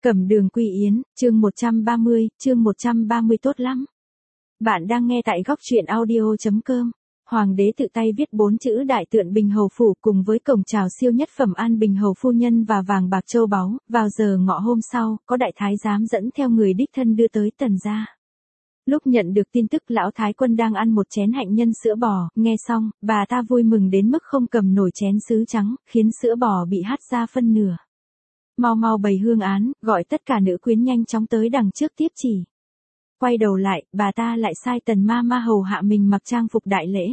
Cẩm Đường Quy Yến, chương 130 tốt lắm. Bạn đang nghe tại góc truyện audio.com. Hoàng đế tự tay viết 4 chữ Đại Tượn Bình Hầu Phủ cùng với cổng chào siêu nhất phẩm An Bình Hầu Phu Nhân và vàng bạc châu báu. Vào giờ ngọ hôm sau, có đại thái giám dẫn theo người đích thân đưa tới Tần gia. Lúc nhận được tin tức lão thái quân đang ăn một chén hạnh nhân sữa bò, nghe xong, bà ta vui mừng đến mức không cầm nổi chén sứ trắng, khiến sữa bò bị hắt ra phân nửa. Mau mau bày hương án, gọi tất cả nữ quyến nhanh chóng tới đằng trước tiếp chỉ. Quay đầu lại, bà ta lại sai Tần ma ma hầu hạ mình mặc trang phục đại lễ.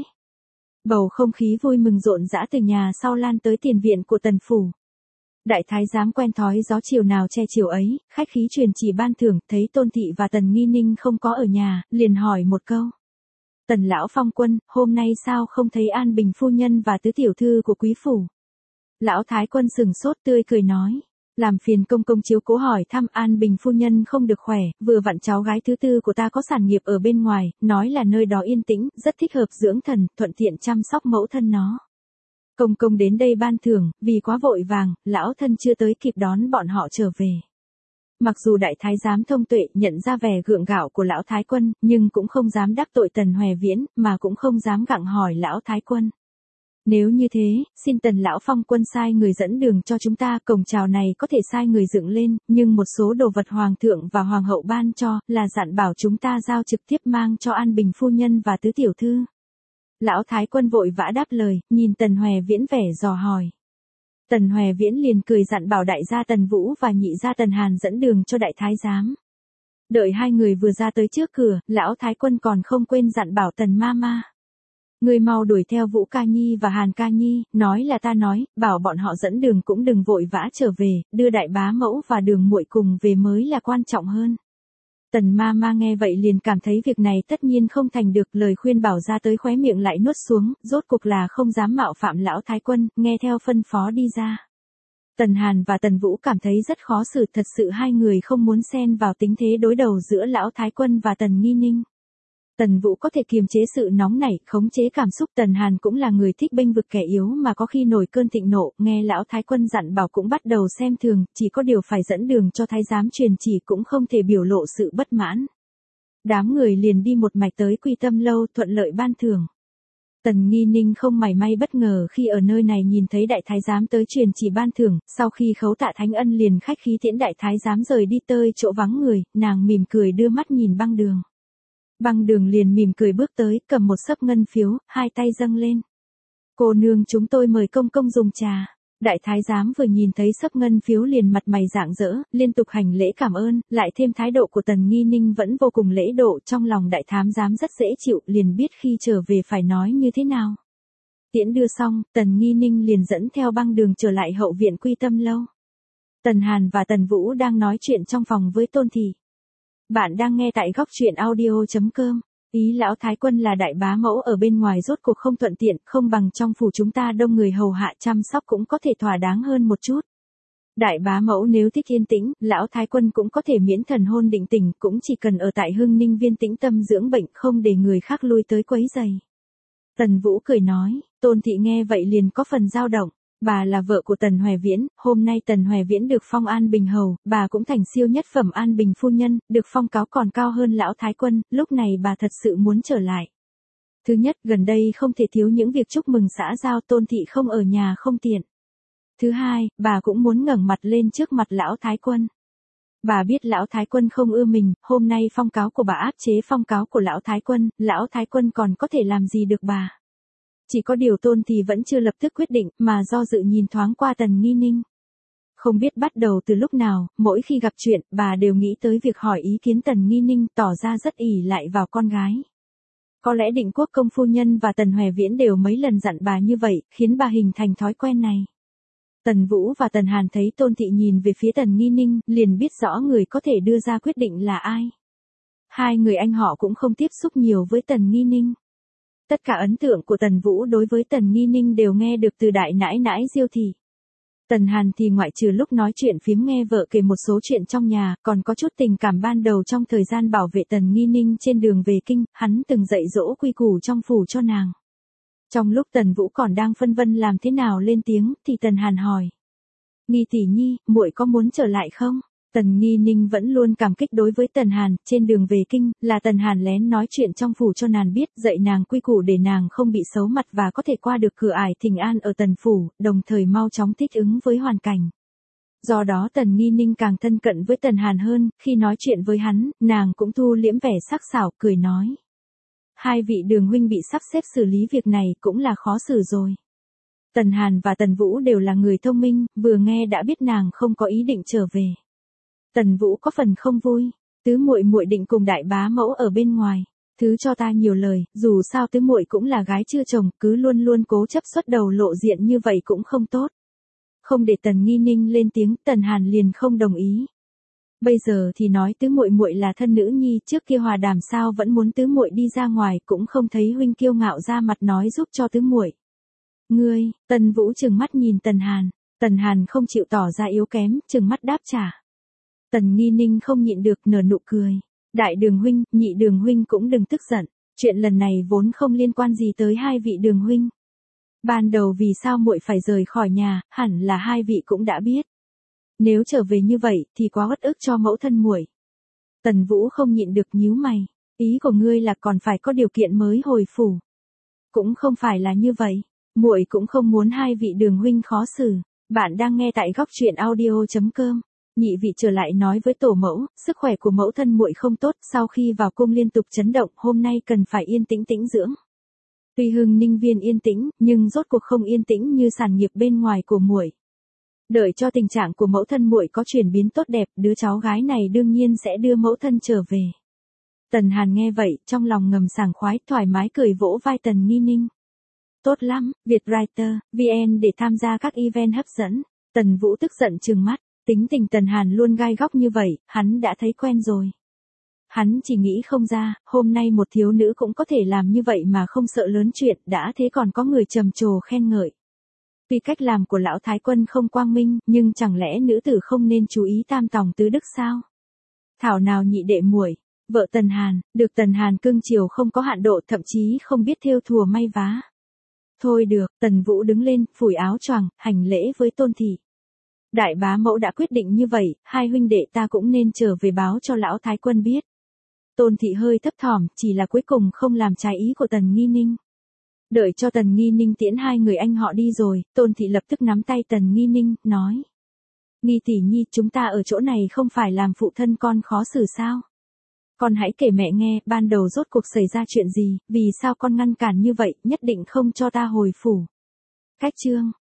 Bầu không khí vui mừng rộn rã từ nhà sau lan tới tiền viện của Tần phủ. Đại thái giám quen thói gió chiều nào che chiều ấy, khách khí truyền chỉ ban thưởng, thấy Tôn thị và Tần Nghi Ninh không có ở nhà, liền hỏi một câu. Tần lão phong quân, hôm nay sao không thấy An Bình phu nhân và tứ tiểu thư của quý phủ? Lão thái quân sừng sốt tươi cười nói. Làm phiền công công chiếu cố hỏi thăm An Bình phu nhân không được khỏe, vừa vặn cháu gái thứ tư của ta có sản nghiệp ở bên ngoài, nói là nơi đó yên tĩnh, rất thích hợp dưỡng thần, thuận tiện chăm sóc mẫu thân nó. Công công đến đây ban thưởng, vì quá vội vàng, lão thân chưa tới kịp đón bọn họ trở về. Mặc dù đại thái giám thông tuệ nhận ra vẻ gượng gạo của lão thái quân, nhưng cũng không dám đắc tội Tần Hoè Viễn, mà cũng không dám gặng hỏi lão thái quân. Nếu như thế, xin Tần lão phong quân sai người dẫn đường cho chúng ta, cổng chào này có thể sai người dựng lên, nhưng một số đồ vật hoàng thượng và hoàng hậu ban cho, là dặn bảo chúng ta giao trực tiếp mang cho An Bình phu nhân và tứ tiểu thư. Lão thái quân vội vã đáp lời, nhìn Tần Hoè Viễn vẻ dò hỏi. Tần Hoè Viễn liền cười dặn bảo đại gia Tần Vũ và nhị gia Tần Hàn dẫn đường cho đại thái giám. Đợi hai người vừa ra tới trước cửa, lão thái quân còn không quên dặn bảo Tần ma ma. Người mau đuổi theo Vũ Ca Nhi và Hàn Ca Nhi, nói là ta nói, bảo bọn họ dẫn đường cũng đừng vội vã trở về, đưa đại bá mẫu và đường muội cùng về mới là quan trọng hơn. Tần ma ma nghe vậy liền cảm thấy việc này tất nhiên không thành được, lời khuyên bảo ra tới khóe miệng lại nuốt xuống, rốt cuộc là không dám mạo phạm lão thái quân, nghe theo phân phó đi ra. Tần Hàn và Tần Vũ cảm thấy rất khó xử, thật sự hai người không muốn xen vào tính thế đối đầu giữa lão thái quân và Tần Nghi Ninh. Tần Vũ có thể kiềm chế sự nóng nảy, khống chế cảm xúc. Tần Hàn cũng là người thích bênh vực kẻ yếu mà có khi nổi cơn thịnh nộ, nghe lão thái quân dặn bảo cũng bắt đầu xem thường, chỉ có điều phải dẫn đường cho thái giám truyền chỉ cũng không thể biểu lộ sự bất mãn. Đám người liền đi một mạch tới Quy Tâm lâu, thuận lợi ban thưởng. Tần Nghi Ninh không mảy may bất ngờ khi ở nơi này nhìn thấy đại thái giám tới truyền chỉ ban thưởng, sau khi khấu tạ thánh ân liền khách khí tiễn đại thái giám rời đi tới chỗ vắng người, nàng mỉm cười đưa mắt nhìn Băng Đường. Băng Đường liền mỉm cười bước tới, cầm một xấp ngân phiếu, hai tay dâng lên. Cô nương, chúng tôi mời công công dùng trà. Đại thái giám vừa nhìn thấy xấp ngân phiếu liền mặt mày rạng rỡ, liên tục hành lễ cảm ơn, lại thêm thái độ của Tần Nghi Ninh vẫn vô cùng lễ độ, trong lòng đại thái giám rất dễ chịu, liền biết khi trở về phải nói như thế nào. Tiễn đưa xong, Tần Nghi Ninh liền dẫn theo Băng Đường trở lại hậu viện Quy Tâm lâu. Tần Hàn và Tần Vũ đang nói chuyện trong phòng với Tôn thị. Bạn đang nghe tại góc truyện audio.com. Ý lão thái quân là đại bá mẫu ở bên ngoài rốt cuộc không thuận tiện, không bằng trong phủ chúng ta đông người hầu hạ chăm sóc cũng có thể thỏa đáng hơn một chút. Đại bá mẫu nếu thích yên tĩnh, lão thái quân cũng có thể miễn thần hôn định tình, cũng chỉ cần ở tại Hưng Ninh Viên tĩnh tâm dưỡng bệnh, không để người khác lui tới quấy rầy. Tần Vũ cười nói. Tôn thị nghe vậy liền có phần dao động. Bà là vợ của Tần Hoè Viễn, hôm nay Tần Hoè Viễn được phong An Bình hầu, bà cũng thành siêu nhất phẩm An Bình phu nhân, được phong cáo còn cao hơn lão thái quân, lúc này bà thật sự muốn trở lại. Thứ nhất, gần đây không thể thiếu những việc chúc mừng xã giao, Tôn thị không ở nhà không tiện. Thứ hai, bà cũng muốn ngẩng mặt lên trước mặt lão thái quân. Bà biết lão thái quân không ưa mình, hôm nay phong cáo của bà áp chế phong cáo của lão thái quân còn có thể làm gì được bà. Chỉ có điều Tôn thì vẫn chưa lập tức quyết định, mà do dự nhìn thoáng qua Tần Nghi Ninh. Không biết bắt đầu từ lúc nào, mỗi khi gặp chuyện, bà đều nghĩ tới việc hỏi ý kiến Tần Nghi Ninh, tỏ ra rất ỷ lại vào con gái. Có lẽ Định Quốc công phu nhân và Tần Hoè Viễn đều mấy lần dặn bà như vậy, khiến bà hình thành thói quen này. Tần Vũ và Tần Hàn thấy Tôn thị nhìn về phía Tần Nghi Ninh, liền biết rõ người có thể đưa ra quyết định là ai. Hai người anh họ cũng không tiếp xúc nhiều với Tần Nghi Ninh. Tất cả ấn tượng của Tần Vũ đối với Tần Nghi Ninh đều nghe được từ đại nãi nãi Diêu thị. Tần Hàn thì ngoại trừ lúc nói chuyện phím nghe vợ kể một số chuyện trong nhà, còn có chút tình cảm ban đầu trong thời gian bảo vệ Tần Nghi Ninh trên đường về kinh, hắn từng dạy dỗ quy củ trong phủ cho nàng. Trong lúc Tần Vũ còn đang phân vân làm thế nào lên tiếng, thì Tần Hàn hỏi. Nghi tỷ nhi, muội có muốn trở lại không? Tần Nghi Ninh vẫn luôn cảm kích đối với Tần Hàn, trên đường về kinh, là Tần Hàn lén nói chuyện trong phủ cho nàng biết, dạy nàng quy củ để nàng không bị xấu mặt và có thể qua được cửa ải thỉnh an ở Tần phủ, đồng thời mau chóng thích ứng với hoàn cảnh. Do đó Tần Nghi Ninh càng thân cận với Tần Hàn hơn, khi nói chuyện với hắn, nàng cũng thu liễm vẻ sắc sảo, cười nói. Hai vị Đường huynh bị sắp xếp xử lý việc này cũng là khó xử rồi. Tần Hàn và Tần Vũ đều là người thông minh, vừa nghe đã biết nàng không có ý định trở về. Tần Vũ có phần không vui, tứ muội muội định cùng đại bá mẫu ở bên ngoài, thứ cho ta nhiều lời, dù sao tứ muội cũng là gái chưa chồng, cứ luôn luôn cố chấp xuất đầu lộ diện như vậy cũng không tốt. Không để Tần Nghi Ninh lên tiếng, Tần Hàn liền không đồng ý. Bây giờ thì nói tứ muội muội là thân nữ nhi, trước kia hòa đàm sao vẫn muốn tứ muội đi ra ngoài, cũng không thấy huynh kiêu ngạo ra mặt nói giúp cho tứ muội. Ngươi, Tần Vũ trừng mắt nhìn Tần Hàn không chịu tỏ ra yếu kém, trừng mắt đáp trả. Tần Nghi Ninh không nhịn được nở nụ cười. Đại Đường huynh, nhị Đường huynh cũng đừng tức giận, chuyện lần này vốn không liên quan gì tới hai vị Đường huynh. Ban đầu vì sao muội phải rời khỏi nhà, hẳn là hai vị cũng đã biết. Nếu trở về như vậy thì quá uất ức cho mẫu thân muội. Tần Vũ không nhịn được nhíu mày, ý của ngươi là còn phải có điều kiện mới hồi phủ. Cũng không phải là như vậy, muội cũng không muốn hai vị Đường huynh khó xử. Bạn đang nghe tại góc truyện audio.com. Nhị vị trở lại nói với tổ mẫu, sức khỏe của mẫu thân muội không tốt, sau khi vào cung liên tục chấn động, hôm nay cần phải yên tĩnh tĩnh dưỡng. Tuy Hưng Ninh Viên yên tĩnh, nhưng rốt cuộc không yên tĩnh như sản nghiệp bên ngoài của muội. Đợi cho tình trạng của mẫu thân muội có chuyển biến tốt đẹp, đứa cháu gái này đương nhiên sẽ đưa mẫu thân trở về. Tần Hàn nghe vậy, trong lòng ngầm sảng khoái, thoải mái cười vỗ vai Tần Nghi Ninh. Tốt lắm, Vietwriter, VN để tham gia các event hấp dẫn. Tần Vũ tức giận trừng mắt, tính tình Tần Hàn luôn gai góc như vậy, hắn đã thấy quen rồi. Hắn chỉ nghĩ không ra, hôm nay một thiếu nữ cũng có thể làm như vậy mà không sợ lớn chuyện, đã thế còn có người trầm trồ khen ngợi. Tuy cách làm của lão thái quân không quang minh, nhưng chẳng lẽ nữ tử không nên chú ý tam tòng tứ đức sao? Thảo nào nhị đệ muội, vợ Tần Hàn, được Tần Hàn cưng chiều không có hạn độ, thậm chí không biết thêu thùa may vá. Thôi được, Tần Vũ đứng lên, phủi áo choàng, hành lễ với Tôn thị. Đại bá mẫu đã quyết định như vậy, hai huynh đệ ta cũng nên trở về báo cho lão thái quân biết. Tôn thị hơi thấp thỏm, chỉ là cuối cùng không làm trái ý của Tần Nghi Ninh. Đợi cho Tần Nghi Ninh tiễn hai người anh họ đi rồi, Tôn thị lập tức nắm tay Tần Nghi Ninh, nói. Nghi tỷ nhi, chúng ta ở chỗ này không phải làm phụ thân con khó xử sao? Con hãy kể mẹ nghe, ban đầu rốt cuộc xảy ra chuyện gì, vì sao con ngăn cản như vậy, nhất định không cho ta hồi phủ. Cách chương,